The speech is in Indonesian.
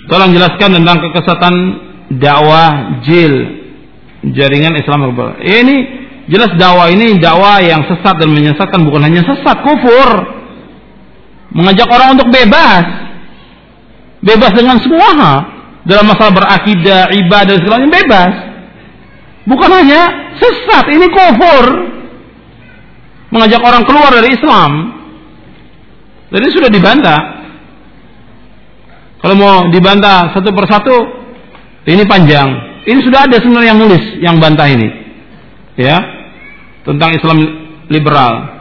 Tolong jelaskan tentang kekesatan dakwah JIL, Jaringan Islam Global. Ini jelas dakwah ini dakwah yang sesat dan menyesatkan, bukan hanya sesat, kufur. Mengajak orang untuk bebas dengan semua hal dalam masalah berakidah, ibadah, segalanya bebas. Bukan hanya sesat, ini kufur. Mengajak orang keluar dari Islam. Jadi sudah dibantah. Kalau mau dibantah satu persatu, ini panjang. Ini sudah ada sebenarnya yang nulis, yang bantah ini, ya, tentang Islam liberal.